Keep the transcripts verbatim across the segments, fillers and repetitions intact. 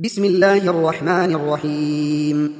بسم الله الرحمن الرحيم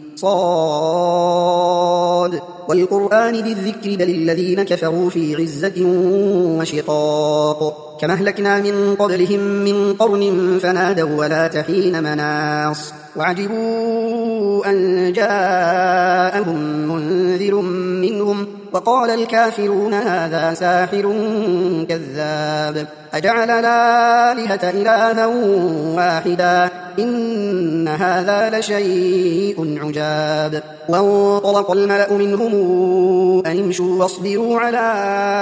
صاد والقرآن ذي الذكر بل الذين كفروا في عزة وشقاق كما أهلكنا من قبلهم من قرن فنادوا ولا تحين مناص وعجبوا أن جاءهم منذر منهم وقال الكافرون هذا ساحر كذاب أجعل الآلهة إلها واحدا إن هذا لشيء عجاب وانطلق الملأ منهم أن امشوا واصبروا على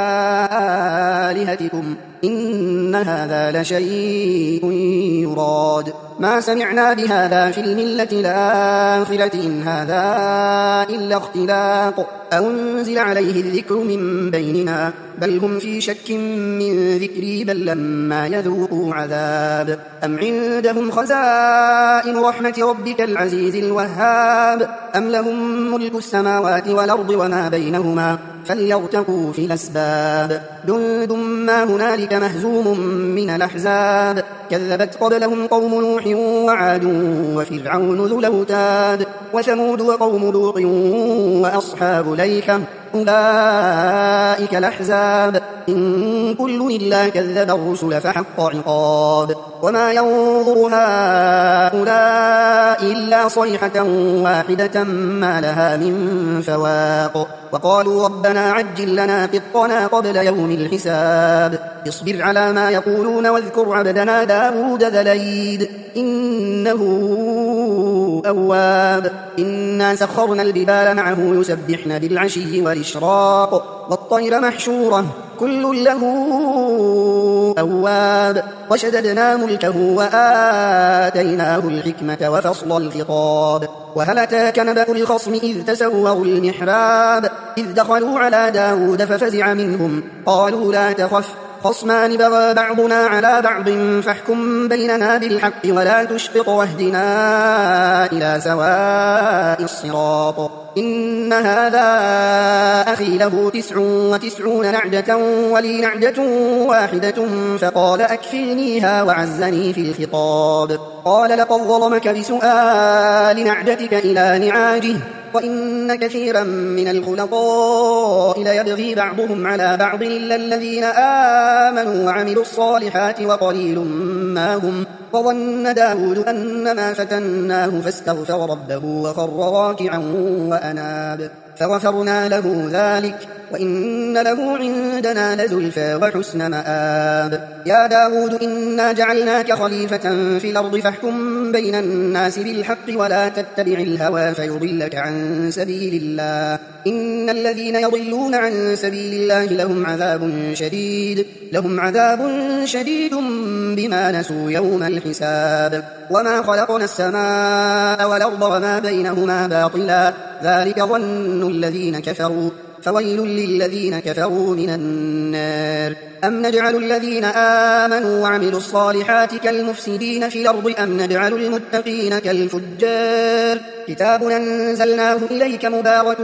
آلهتكم إن هذا لشيء يراد ما سمعنا بهذا في الملة الآخرة إن هذا إلا اختلاق أنزل عليه الذكر من بيننا بل هم في شك من ذكري بل لما يذوقوا عذاب أم عندهم خزائن رحمة ربك العزيز الوهاب أم لهم ملك السماوات والأرض وما بينهما فليرتقوا في الأسباب جند ما هنالك مهزوم من الأحزاب كذبت قبلهم قوم نوح وعاد وفرعون ذو الأوتاد وثمود وقوم لوط وأصحاب الأيكة أولئك الأحزاب إن كل إلا كذب الرسل فحق عقاب وما ينظر هؤلاء إلا صيحة واحدة ما لها من فواق وقالوا ربنا عجل لنا قطنا قبل يوم الحساب اصبر على ما يقولون واذكر عبدنا داود ذا الأيد إنه أواب إنا سخرنا الجبال معه يسبحن بالعشي والإشراق والطير محشورة كل له أواب وشددنا ملكه وآتيناه الحكمة وفصل الخطاب وهل أتاك نبأ الخصم إذ تسوروا المحراب إذ دخلوا على داود ففزع منهم قالوا لا تخف خصمان بغى بعضنا على بعض فاحكم بيننا بالحق ولا تشطط واهدنا إلى سواء الصراط إن هذا أخي له تسع وتسعون نعجة ولي نعجة واحدة فقال أكفلنيها وعزني في الخطاب قال لقد ظلمك بسؤال نعجتك إلى نعاجه وإن كثيرا من الخلطاء ليبغي بعضهم على بعض إلا الذين آمنوا وعملوا الصالحات وقليل ما هم وظن داود أنما فتناه فاستغفر ربه وخر راكعا وأناب فغفرنا له ذلك وإن له عندنا لزلفى وحسن مآب يا داود إنا جعلناك خليفة في الأرض فاحكم بين الناس بالحق ولا تتبع الهوى فيضلك عن سبيل الله إن الذين يضلون عن سبيل الله لهم عذاب شديد لهم عذاب شديد بما نسوا يوم الحساب وما خلقنا السماء والأرض وما بينهما باطلا ذلك ظن الذين كفروا فويل للذين كفروا من النار أم نجعل الذين آمنوا وعملوا الصالحات كالمفسدين في الأرض أم نجعل المتقين كالفجار كتاب أنزلناه إليك مبارك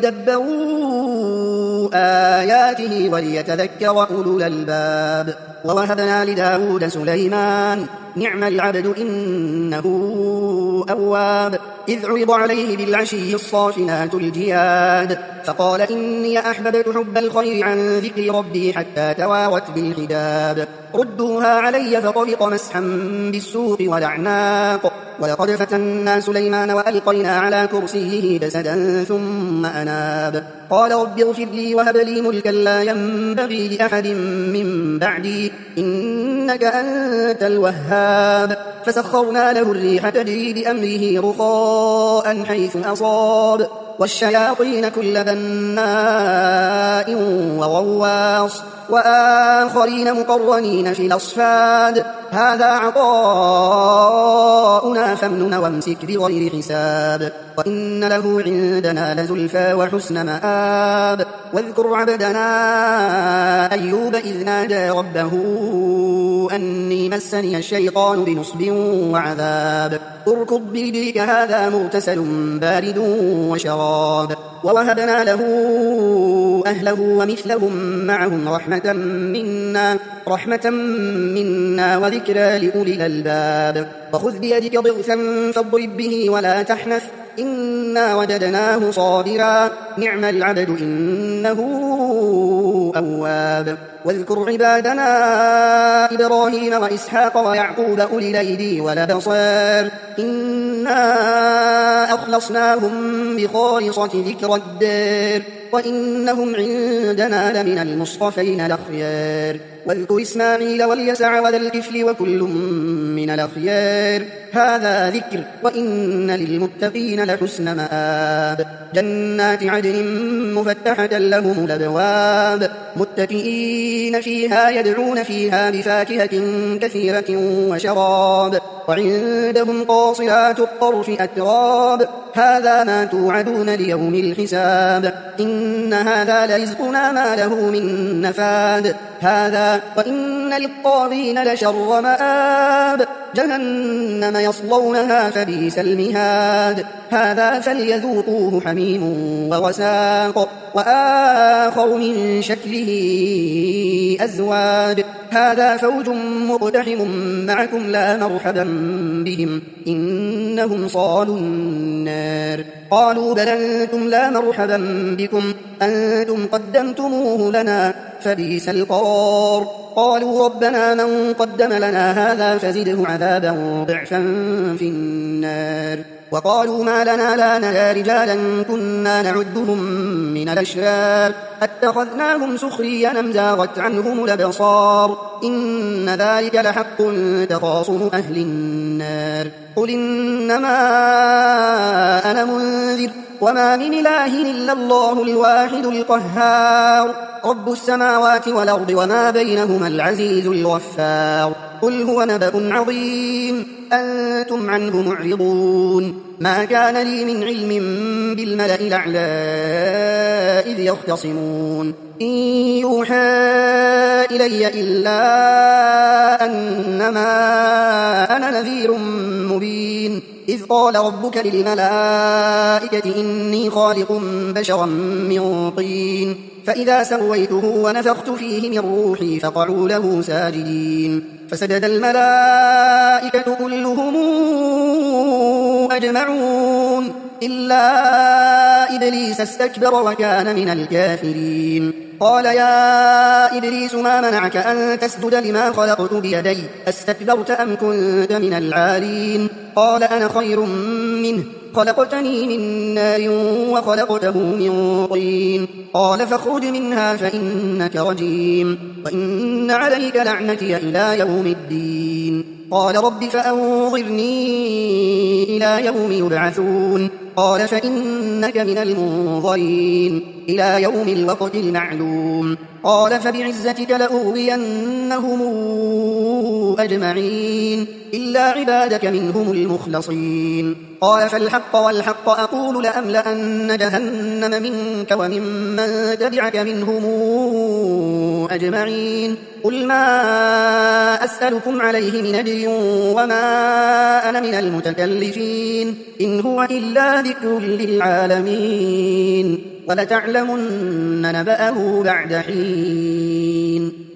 ليدبروا آياته وليتذكر أولو الألباب ووهبنا لداود سليمان نعم العبد إنه أواب إذ عرض عليه بالعشي الصافنات الجياد فقال إني أحببت حب الخير عن ذكر ربي حتى توارت بالحجاب ردوها علي فطرق مسحا بالسوق والأعناق ولقد فتنا سليمان وألقينا على كرسيه جسدا ثم أناب قال رب اغفر لي وهب لي ملكا لا ينبغي لأحد من بعدي إنك أنت الوهاب فسخرنا له الريح تجري بأمره رخاء حيث أصاب والشياطين كل بناء وغواص وآخرين مقرنين في الأصفاد هذا عطاؤنا فامنن وامسك بغير حساب وإن له عندنا لزلفى وحسن مآب واذكر عبدنا أيوب إذ نادى ربه أني مسني الشيطان بنصب وعذاب اركض برجلك هذا مغتسل بارد وشراب ووهبنا له أهله ومثلهم معهم رحمة منا, رحمة منا وذكرى لأولي الألباب. وخذ بيدك ضغثا فاضرب به ولا تحنث إنا وجدناه صابرا نعم العبد إنه أواب. واذكر عبادنا إبراهيم وإسحاق ويعقوب أولي الأيدي والأبصار إنا أخلصناهم بخالصة ذكر الدار وإنهم عندنا لمن المصطفين الأخيار. واذكر إسماعيل واليسع وذا الكفل وكل من الأخيار هذا ذكر وإن للمتقين لحسن مآب. جنات عدن مفتحة لهم الأبواب متكئين فيها يدعون فيها بفاكهة كثيرة وشراب وعندهم قاصرات الطرف أتراب هذا ما توعدون ليوم الحساب إن هذا لرزقنا ما له من نفاد هذا وإن للطاغين لشر مآب جهنم يصلونها فبئس المهاد هذا فليذوقوه حميم وغساق وآخر من شكله أزواج هذا فوج مقتحم معكم لا مرحبا بهم إنهم صالوا النار قالوا بل أنتم لا مرحبا بكم أنتم قدمتموه لنا فبئس القرار قالوا ربنا من قدم لنا هذا فزده عذابا ضعفا في النار وقالوا ما لنا لا نرى رجالا كنا نعدهم من الأشرار اتخذناهم سخريا أم زاغت عنهم الأبصار إن ذلك لحق تخاصم أهل النار قل إنما أنا منذر وما من إله إلا الله الواحد القهار رب السماوات والأرض وما بينهما العزيز الغفار قل هو نبأ عظيم أنتم عنه معرضون ما كان لي من علم بالملأ الأعلى إذ يختصمون إن يوحى إلي إلا أنما أنا نذير مبين إذ قال ربك للملائكة إني خالق بشرا من طين فإذا سويته ونفخت فيه من روحي فقعوا له ساجدين فسجد الملائكة كلهم أجمعون إلا إبليس استكبر وكان من الكافرين قال يا إبليس ما منعك أن تسجد لما خلقت بيدي أستكبرت أم كنت من العالين قال أنا خير منه خلقتني من نار وخلقته من طين قال فاخرج منها فإنك رجيم وإن عليك لعنتي إلى يوم الدين قال رب فأنظرني إلى يوم يبعثون قال فإنك من المنظرين إلى يوم الوقت المعلوم قال فبعزتك لأغوينهم أجمعين إلا عبادك منهم المخلصين قال فالحق والحق أقول لأملأن جهنم منك وممن تبعك منهم أجمعين قل ما أسألكم عليه من أجر وما أنا من المتكلفين إن هو إلا ذكر للعالمين ولتعلمن نبأه بعد حين